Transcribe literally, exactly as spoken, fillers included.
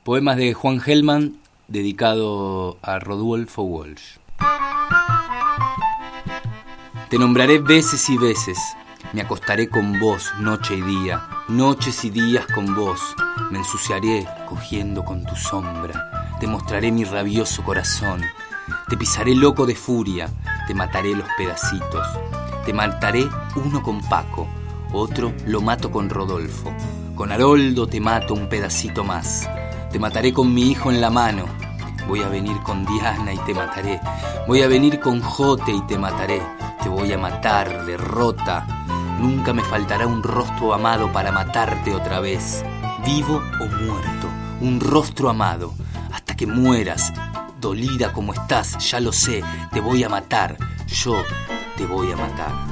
Poemas de Juan Gelman, dedicado a Rodolfo Walsh. Te nombraré veces y veces, me acostaré con vos noche y día, noches y días con vos, me ensuciaré cogiendo con tu sombra, te mostraré mi rabioso corazón, te pisaré loco de furia, te mataré los pedacitos, te mataré uno con Paco, otro lo mato con Rodolfo, con Haroldo te mato un pedacito más, te mataré con mi hijo en la mano, voy a venir con Diana y te mataré, voy a venir con Jote y te mataré, te voy a matar, derrota, nunca me faltará un rostro amado para matarte otra vez, vivo o muerto, un rostro amado, hasta que mueras, dolida como estás, ya lo sé, te voy a matar, yo te voy a matar.